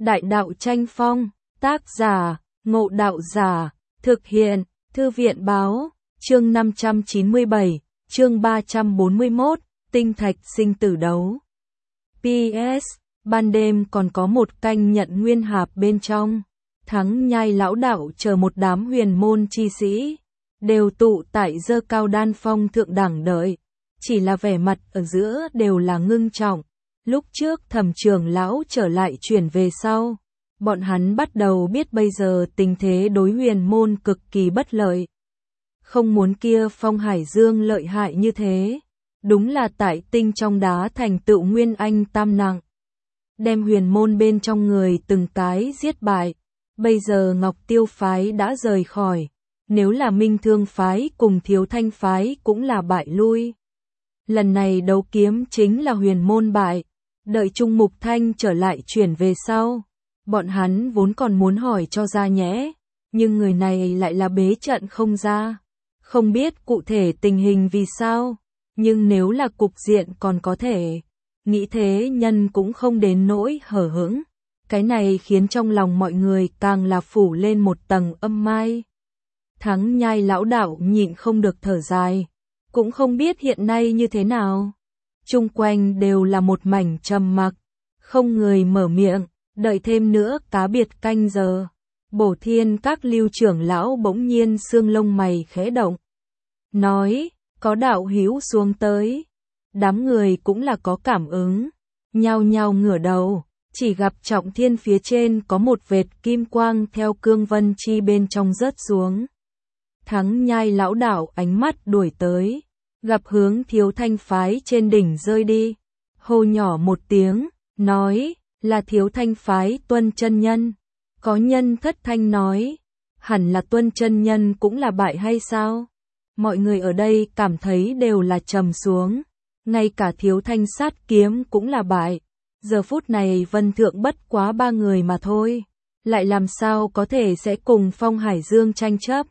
Đại đạo tranh phong, tác giả, Ngộ Đạo Giả, thực hiện, Thư viện báo, chương 597, chương 341, tinh thạch sinh tử đấu. PS, ban đêm còn có một canh nhận nguyên hạp bên trong. Thắng Nhai lão đạo chờ một đám huyền môn chi sĩ, đều tụ tại Dơ Cao Đan Phong thượng đẳng đợi, chỉ là vẻ mặt ở giữa đều là ngưng trọng. Lúc trước Thẩm trưởng lão trở lại chuyển về sau, bọn hắn bắt đầu biết bây giờ tình thế đối huyền môn cực kỳ bất lợi. Không muốn kia Phong Hải Dương lợi hại như thế, đúng là tại tinh trong đá thành tựu nguyên anh tam nặng, đem huyền môn bên trong người từng cái giết bại. Bây giờ Ngọc Tiêu phái đã rời khỏi, nếu là Minh Thương phái cùng Thiếu Thanh phái cũng là bại lui. Lần này đấu kiếm chính là huyền môn bại, đợi Trung Mục Thanh trở lại chuyển về sau, bọn hắn vốn còn muốn hỏi cho ra nhẽ, nhưng người này lại là bế trận không ra, không biết cụ thể tình hình vì sao, nhưng nếu là cục diện còn có thể, nghĩ thế nhân cũng không đến nỗi hở hững. Cái này khiến trong lòng mọi người càng là phủ lên một tầng âm mai. Thắng Nhai lão đạo nhịn không được thở dài, cũng không biết hiện nay như thế nào. Chung quanh đều là một mảnh trầm mặc, không người mở miệng, đợi thêm nữa cá biệt canh giờ. Bổ Thiên các Lưu trưởng lão bỗng nhiên xương lông mày khẽ động, nói, có đạo hữu xuống tới. Đám người cũng là có cảm ứng, nhao nhao ngửa đầu. Chỉ gặp Trọng Thiên phía trên có một vệt kim quang theo cương vân chi bên trong rớt xuống. Thắng Nhai lão đạo ánh mắt đuổi tới, gặp hướng Thiếu Thanh phái trên đỉnh rơi đi, hô nhỏ một tiếng, nói, là Thiếu Thanh phái Tuân chân nhân. Có nhân thất thanh nói, hẳn là Tuân chân nhân cũng là bại hay sao? Mọi người ở đây cảm thấy đều là trầm xuống, ngay cả Thiếu Thanh sát kiếm cũng là bại. Giờ phút này Vân Thượng bất quá 3 người mà thôi, lại làm sao có thể sẽ cùng Phong Hải Dương tranh chấp.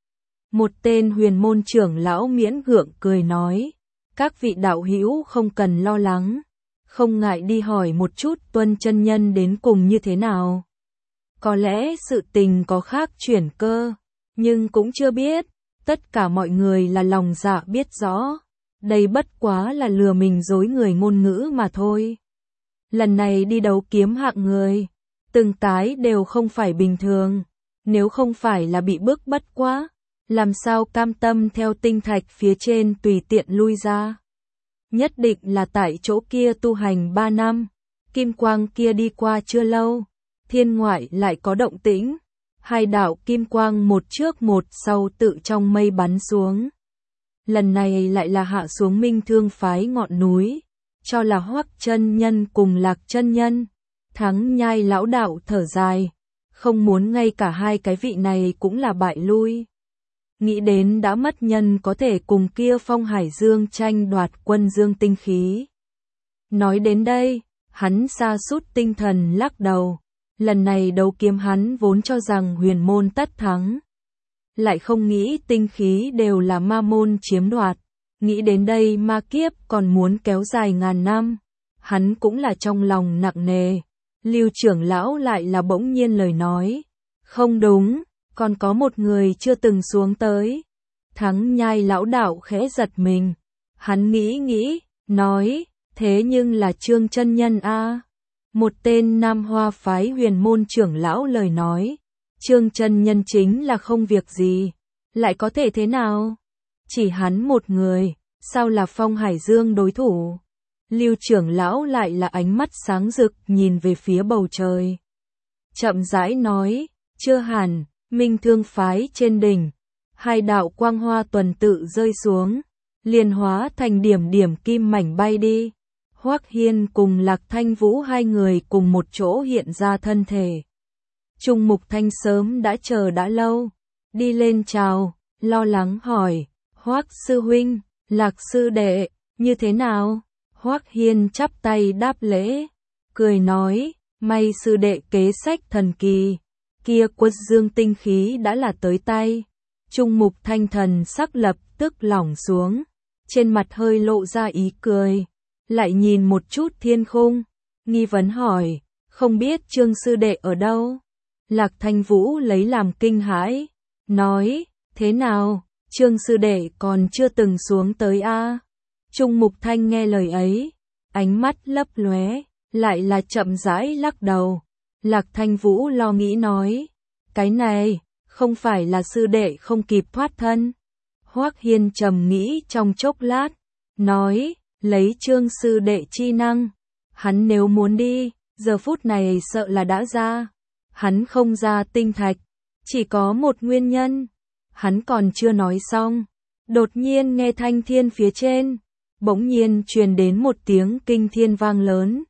Một tên huyền môn trưởng lão miễn gượng cười nói, các vị đạo hữu không cần lo lắng, không ngại đi hỏi một chút Tuân chân nhân đến cùng như thế nào. Có lẽ sự tình có khác chuyển cơ, nhưng cũng chưa biết, tất cả mọi người là lòng dạ biết rõ, đây bất quá là lừa mình dối người ngôn ngữ mà thôi. Lần này đi đấu kiếm hạng người, từng cái đều không phải bình thường, nếu không phải là bị bức bách quá, làm sao cam tâm theo tinh thạch phía trên tùy tiện lui ra. Nhất định là tại chỗ kia tu hành 3 năm, kim quang kia đi qua chưa lâu, thiên ngoại lại có động tĩnh, hai đạo kim quang một trước một sau tự trong mây bắn xuống. Lần này lại là hạ xuống Minh Thương phái ngọn núi, cho là Hoắc chân nhân cùng Lạc chân nhân. Thắng Nhai lão đạo thở dài, không muốn ngay cả hai cái vị này cũng là bại lui. Nghĩ đến đã mất nhân có thể cùng kia Phong Hải Dương tranh đoạt quân dương tinh khí. Nói đến đây, hắn sa sút tinh thần lắc đầu, lần này đấu kiếm hắn vốn cho rằng huyền môn tất thắng. Lại không nghĩ tinh khí đều là ma môn chiếm đoạt. Nghĩ đến đây ma kiếp còn muốn kéo dài ngàn năm, hắn cũng là trong lòng nặng nề. Lưu trưởng lão lại là bỗng nhiên lời nói, không đúng, còn có một người chưa từng xuống tới. Thắng Nhai lão đạo khẽ giật mình, hắn nghĩ, nói, thế nhưng là Trương chân nhân a. Một tên Nam Hoa phái huyền môn trưởng lão lời nói, Trương chân nhân chính là không việc gì, lại có thể thế nào? Chỉ hắn một người, sao là Phong Hải Dương đối thủ? Lưu trưởng lão lại là ánh mắt sáng rực nhìn về phía bầu trời. Chậm rãi nói, chưa hẳn, Minh Thương phái trên đỉnh, hai đạo quang hoa tuần tự rơi xuống, liền hóa thành điểm điểm kim mảnh bay đi. Hoắc Hiên cùng Lạc Thanh Vũ hai người cùng một chỗ hiện ra thân thể. Trung Mục Thanh sớm đã chờ đã lâu, đi lên chào, lo lắng hỏi, Hoắc sư huynh, Lạc sư đệ, như thế nào? Hoắc Hiên chắp tay đáp lễ, cười nói, may sư đệ kế sách thần kỳ, kia quân dương tinh khí đã là tới tay. Trung Mục Thanh thần sắc lập tức lỏng xuống, trên mặt hơi lộ ra ý cười, lại nhìn một chút thiên khung, nghi vấn hỏi, không biết Trương sư đệ ở đâu? Lạc Thanh Vũ lấy làm kinh hãi, nói, thế nào, Trương sư đệ còn chưa từng xuống tới a? Trung Mục Thanh nghe lời ấy, ánh mắt lấp lóe, lại là chậm rãi lắc đầu. Lạc Thanh Vũ lo nghĩ nói, cái này, không phải là sư đệ không kịp thoát thân. Hoắc Hiên trầm nghĩ trong chốc lát, nói, lấy Trương sư đệ chi năng, hắn nếu muốn đi, giờ phút này sợ là đã ra. Hắn không ra tinh thạch, chỉ có một nguyên nhân. Hắn còn chưa nói xong, đột nhiên nghe thanh thiên phía trên, bỗng nhiên truyền đến một tiếng kinh thiên vang lớn,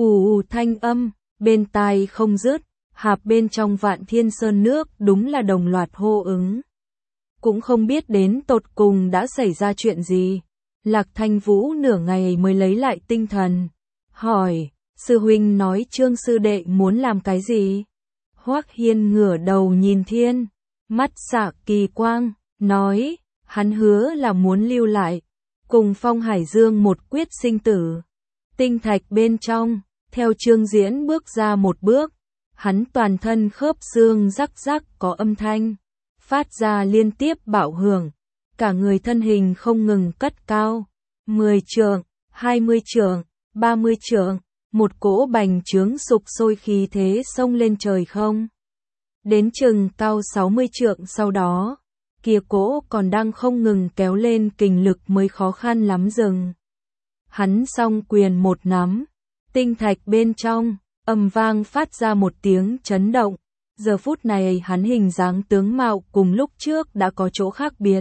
ù thanh âm, bên tai không dứt, hạp bên trong Vạn Thiên Sơn nước đúng là đồng loạt hô ứng. Cũng không biết đến tột cùng đã xảy ra chuyện gì. Lạc Thanh Vũ nửa ngày mới lấy lại tinh thần, hỏi, sư huynh nói Trương sư đệ muốn làm cái gì? Hoắc Hiên ngửa đầu nhìn thiên, mắt xạ kỳ quang, nói, hắn hứa là muốn lưu lại, cùng Phong Hải Dương một quyết sinh tử. Tinh thạch bên trong, theo Trương Diễn bước ra một bước, hắn toàn thân khớp xương rắc rắc có âm thanh, phát ra liên tiếp bạo hưởng, cả người thân hình không ngừng cất cao, 10 trượng, 20 trượng, 30 trượng, một cỗ bành trướng sục sôi khí thế xông lên trời không. Đến chừng cao 60 trượng sau đó, kia cỗ còn đang không ngừng kéo lên kình lực mới khó khăn lắm dừng. Hắn song quyền một nắm, tinh thạch bên trong, ầm vang phát ra một tiếng chấn động. Giờ phút này hắn hình dáng tướng mạo cùng lúc trước đã có chỗ khác biệt.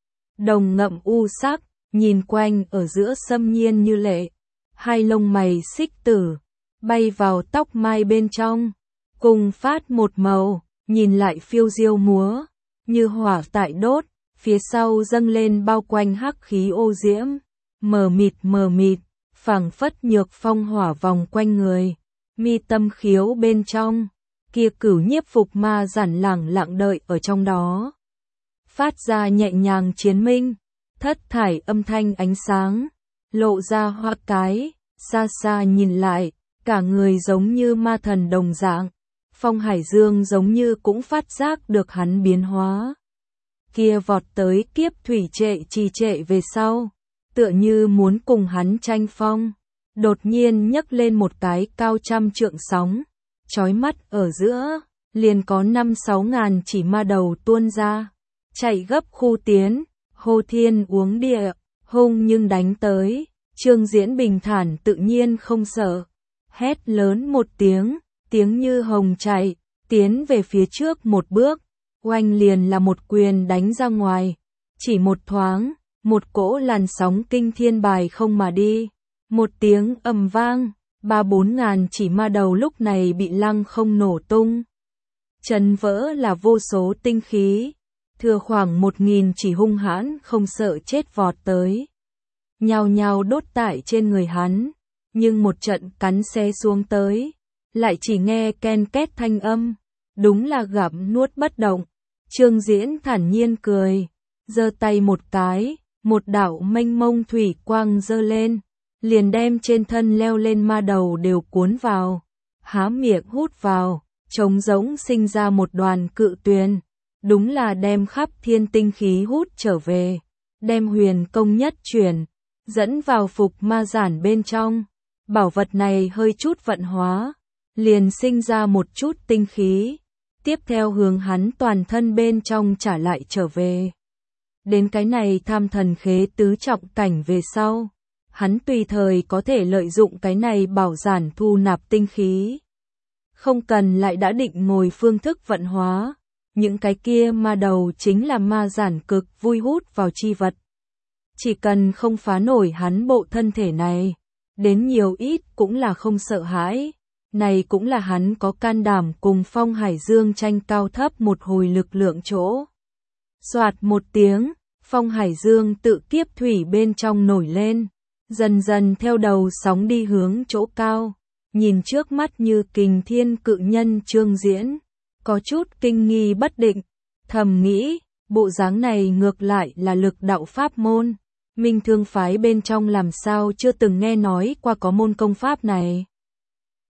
Đồng ngậm u sắc, nhìn quanh ở giữa xâm nhiên như lệ, hai lông mày xích tử, bay vào tóc mai bên trong, cùng phát một màu, nhìn lại phiêu diêu múa, như hỏa tại đốt, phía sau dâng lên bao quanh hắc khí ô diễm, mờ mịt, phảng phất nhược phong hỏa vòng quanh người, mi tâm khiếu bên trong, kia cửu nhiếp phục ma giản lẳng lặng đợi ở trong đó. Phát ra nhẹ nhàng chiến minh, thất thải âm thanh ánh sáng, lộ ra hoa cái, xa xa nhìn lại, cả người giống như ma thần đồng dạng. Phong Hải Dương giống như cũng phát giác được hắn biến hóa. Kia vọt tới kiếp thủy trì trệ về sau, tựa như muốn cùng hắn tranh phong, đột nhiên nhấc lên một cái cao 100 trượng sóng, chói mắt ở giữa, liền có 5-6 ngàn chỉ ma đầu tuôn ra, chạy gấp khu tiến, hô thiên uống địa, hung nhưng đánh tới. Trương Diễn bình thản tự nhiên không sợ, hét lớn một tiếng, tiếng như hồng chạy, tiến về phía trước một bước, oanh liền là một quyền đánh ra ngoài, chỉ một thoáng, một cỗ làn sóng kinh thiên bài không mà đi, một tiếng ầm vang, 3-4 ngàn chỉ ma đầu lúc này bị lăng không nổ tung. Chấn vỡ là vô số tinh khí, thừa khoảng 1.000 chỉ hung hãn không sợ chết vọt tới. Nhào nhào đốt tại trên người hắn, nhưng một trận cắn xé xuống tới, lại chỉ nghe ken két thanh âm, đúng là gặm nuốt bất động. Trương Diễn thản nhiên cười, giơ tay một cái, một đạo mênh mông thủy quang giơ lên, liền đem trên thân leo lên ma đầu đều cuốn vào, há miệng hút vào, trống rỗng sinh ra một đoàn cự tuyền, đúng là đem khắp thiên tinh khí hút trở về, đem huyền công nhất chuyển, dẫn vào phục ma giản bên trong. Bảo vật này hơi chút vận hóa, liền sinh ra một chút tinh khí, tiếp theo hướng hắn toàn thân bên trong trả lại trở về. Đến cái này tham thần khế tứ trọng cảnh về sau, hắn tùy thời có thể lợi dụng cái này bảo giản thu nạp tinh khí. Không cần lại đã định ngồi phương thức vận hóa, những cái kia ma đầu chính là ma giản cực vui hút vào chi vật. Chỉ cần không phá nổi hắn bộ thân thể này, đến nhiều ít cũng là không sợ hãi. Này cũng là hắn có can đảm cùng Phong Hải Dương tranh cao thấp một hồi lực lượng chỗ. Soạt một tiếng, Phong Hải Dương tự kiếp thủy bên trong nổi lên, dần dần theo đầu sóng đi hướng chỗ cao, nhìn trước mắt như kình thiên cự nhân Trương Diễn, có chút kinh nghi bất định, thầm nghĩ, bộ dáng này ngược lại là lực đạo pháp môn. Minh Thương phái bên trong làm sao chưa từng nghe nói qua có môn công pháp này.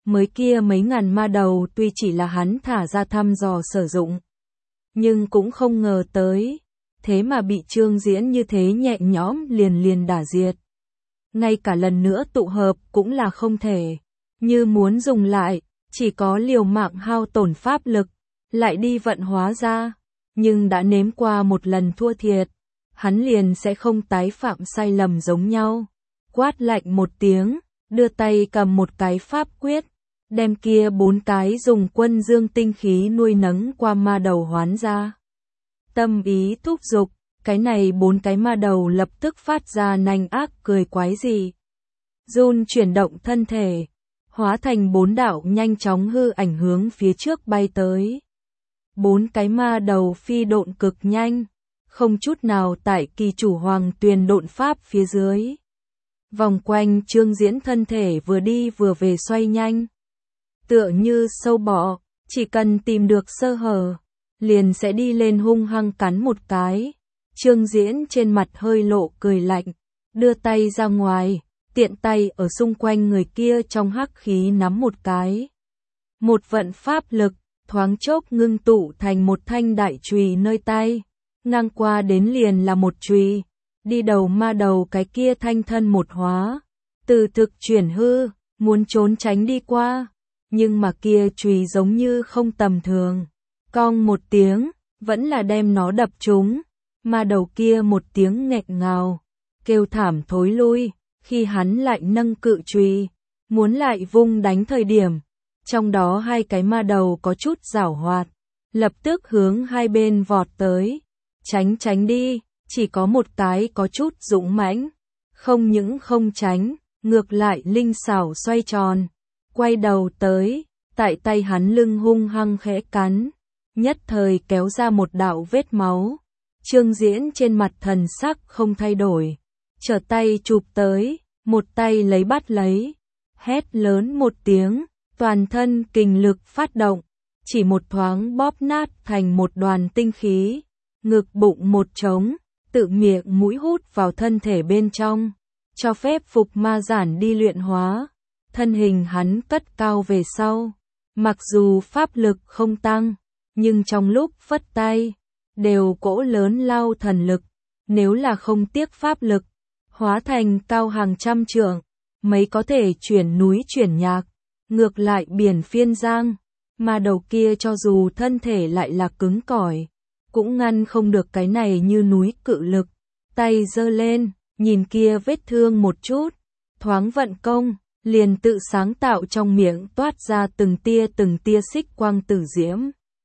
Mới kia mấy ngàn ma đầu tuy chỉ là hắn thả ra thăm dò sử dụng, nhưng cũng không ngờ tới, thế mà bị Trương Diễn như thế nhẹ nhõm liền đả diệt. Ngay cả lần nữa tụ hợp cũng là không thể, như muốn dùng lại, chỉ có liều mạng hao tổn pháp lực, lại đi vận hóa ra, nhưng đã nếm qua một lần thua thiệt, hắn liền sẽ không tái phạm sai lầm giống nhau. Quát lạnh một tiếng, đưa tay cầm một cái pháp quyết, đem kia 4 cái dùng quân dương tinh khí nuôi nấng qua ma đầu hoán ra. Tâm ý thúc giục, cái này 4 cái ma đầu lập tức phát ra nanh ác cười quái dị. Run chuyển động thân thể, hóa thành 4 đạo nhanh chóng hư ảnh hướng phía trước bay tới. 4 cái ma đầu phi độn cực nhanh, không chút nào tại kỳ chủ hoàng tuyền độn pháp phía dưới. Vòng quanh Trương Diễn thân thể vừa đi vừa về xoay nhanh. Tựa như sâu bọ, chỉ cần tìm được sơ hở, liền sẽ đi lên hung hăng cắn một cái. Trương Diễn trên mặt hơi lộ cười lạnh, đưa tay ra ngoài, tiện tay ở xung quanh người kia trong hắc khí nắm một cái. Một vận pháp lực, thoáng chốc ngưng tụ thành một thanh đại chùy nơi tay, ngang qua đến liền là một chùy, đi đầu ma đầu cái kia thanh thân một hóa, từ thực chuyển hư, muốn trốn tránh đi qua, nhưng mà kia chùy giống như không tầm thường, cong một tiếng, vẫn là đem nó đập trúng, ma đầu kia một tiếng nghẹn ngào, kêu thảm thối lui, khi hắn lại nâng cự chùy, muốn lại vung đánh thời điểm, trong đó 2 cái ma đầu có chút giảo hoạt, lập tức hướng hai bên vọt tới, tránh đi, chỉ có một cái có chút dũng mãnh, không những không tránh, ngược lại linh xảo xoay tròn, quay đầu tới, tại tay hắn lưng hung hăng khẽ cắn, nhất thời kéo ra một đạo vết máu. Trương Diễn trên mặt thần sắc không thay đổi, trở tay chụp tới, một tay lấy bắt lấy, hét lớn một tiếng, toàn thân kình lực phát động, chỉ một thoáng bóp nát thành một đoàn tinh khí, ngực bụng một trống, tự miệng mũi hút vào thân thể bên trong, cho phép phục ma giản đi luyện hóa. Thân hình hắn cất cao về sau, mặc dù pháp lực không tăng, nhưng trong lúc phất tay, đều cỗ lớn lao thần lực, nếu là không tiếc pháp lực, hóa thành cao hàng trăm trượng, mấy có thể chuyển núi chuyển nhạc, ngược lại biển phiên giang, mà đầu kia cho dù thân thể lại là cứng cỏi, cũng ngăn không được cái này như núi cự lực, tay giơ lên, nhìn kia vết thương một chút, thoáng vận công, liền tự sáng tạo trong miệng toát ra từng tia xích quang tử diễm.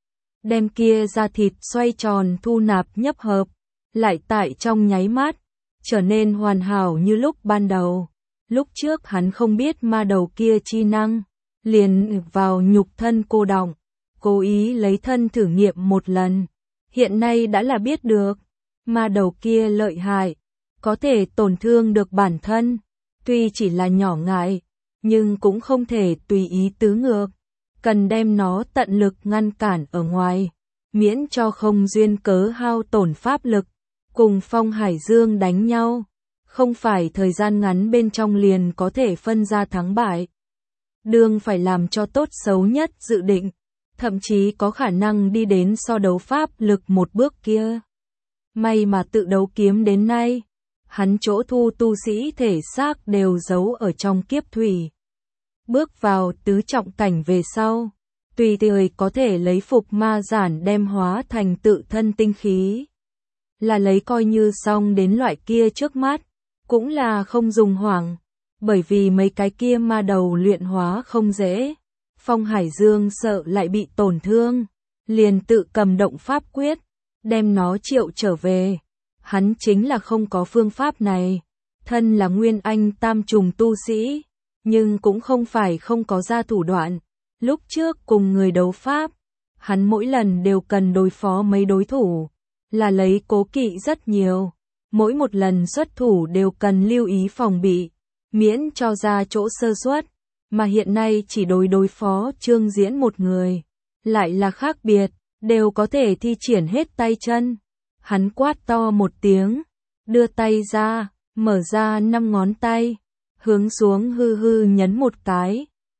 Đem kia da thịt xoay tròn thu nạp nhấp hợp, lại tại trong nháy mắt, trở nên hoàn hảo như lúc ban đầu. Lúc trước hắn không biết ma đầu kia chi năng, liền vào nhục thân cô đọng, cố ý lấy thân thử nghiệm một lần. Hiện nay đã là biết được, ma đầu kia lợi hại, có thể tổn thương được bản thân, tuy chỉ là nhỏ ngại, nhưng cũng không thể tùy ý tứ ngược, cần đem nó tận lực ngăn cản ở ngoài, miễn cho không duyên cớ hao tổn pháp lực, cùng Phong Hải Dương đánh nhau, không phải thời gian ngắn bên trong liền có thể phân ra thắng bại. Đương phải làm cho tốt xấu nhất dự định, thậm chí có khả năng đi đến so đấu pháp lực một bước kia. May mà tự đấu kiếm đến nay, hắn chỗ thu tu sĩ thể xác đều giấu ở trong kiếp thủy. Bước vào tứ trọng cảnh về sau, tùy thời có thể lấy phục ma giản đem hóa thành tự thân tinh khí. Là lấy coi như xong đến loại kia trước mắt, cũng là không dùng hoảng, bởi vì mấy cái kia ma đầu luyện hóa không dễ. Phong Hải Dương sợ lại bị tổn thương, liền tự cầm động pháp quyết, đem nó triệu trở về. Hắn chính là không có phương pháp này, thân là Nguyên Anh tam trùng tu sĩ, nhưng cũng không phải không có ra thủ đoạn. Lúc trước cùng người đấu pháp, hắn mỗi lần đều cần đối phó mấy đối thủ, là lấy cố kỵ rất nhiều, mỗi một lần xuất thủ đều cần lưu ý phòng bị, miễn cho ra chỗ sơ suất, mà hiện nay chỉ đối phó Trương Diễn một người, lại là khác biệt, đều có thể thi triển hết tay chân. Hắn quát to một tiếng, đưa tay ra, mở ra 5 ngón tay, hướng xuống hư nhấn một cái,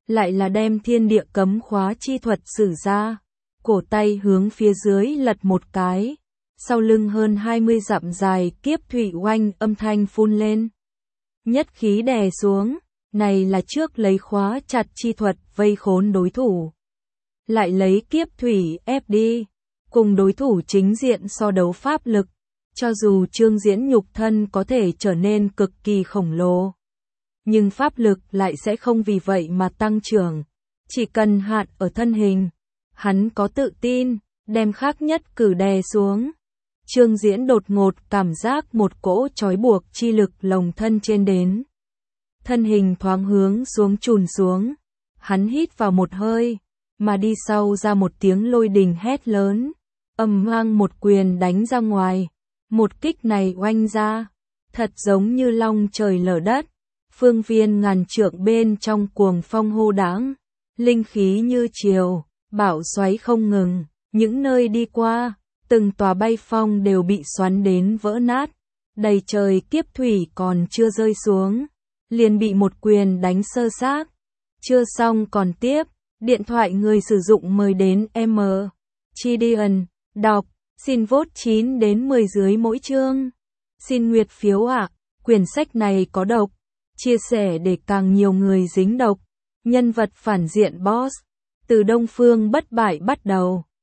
lại là đem thiên địa cấm khóa chi thuật sử ra, cổ tay hướng phía dưới lật một cái, sau lưng hơn 20 dặm dài kiếp thủy oanh âm thanh phun lên. Nhất khí đè xuống, này là trước lấy khóa chặt chi thuật vây khốn đối thủ. Lại lấy kiếp thủy ép đi, cùng đối thủ chính diện so đấu pháp lực, cho dù Trương Diễn nhục thân có thể trở nên cực kỳ khổng lồ, nhưng pháp lực lại sẽ không vì vậy mà tăng trưởng, chỉ cần hạn ở thân hình. Hắn có tự tin, đem khác nhất cử đè xuống. Trương Diễn đột ngột cảm giác một cỗ trói buộc chi lực lồng thân trên đến. Thân hình thoáng hướng xuống chùn xuống. Hắn hít vào một hơi, mà đi sau ra một tiếng lôi đình hét lớn. Ầm vang một quyền đánh ra ngoài. Một kích này oanh ra, thật giống như long trời lở đất. Phương viên ngàn trượng bên trong cuồng phong hô đãng, linh khí như triều, bão xoáy không ngừng, những nơi đi qua, từng tòa bay phong đều bị xoắn đến vỡ nát, đầy trời kiếp thủy còn chưa rơi xuống, liền bị một quyền đánh sơ xác. Chưa xong còn tiếp, điện thoại người sử dụng mời đến M. Chidian, đọc, xin vote 9 đến 10 dưới mỗi chương. Xin nguyệt phiếu ạ, quyển sách này có độc, chia sẻ để càng nhiều người dính độc. Nhân vật phản diện boss, từ Đông Phương bất bại bắt đầu.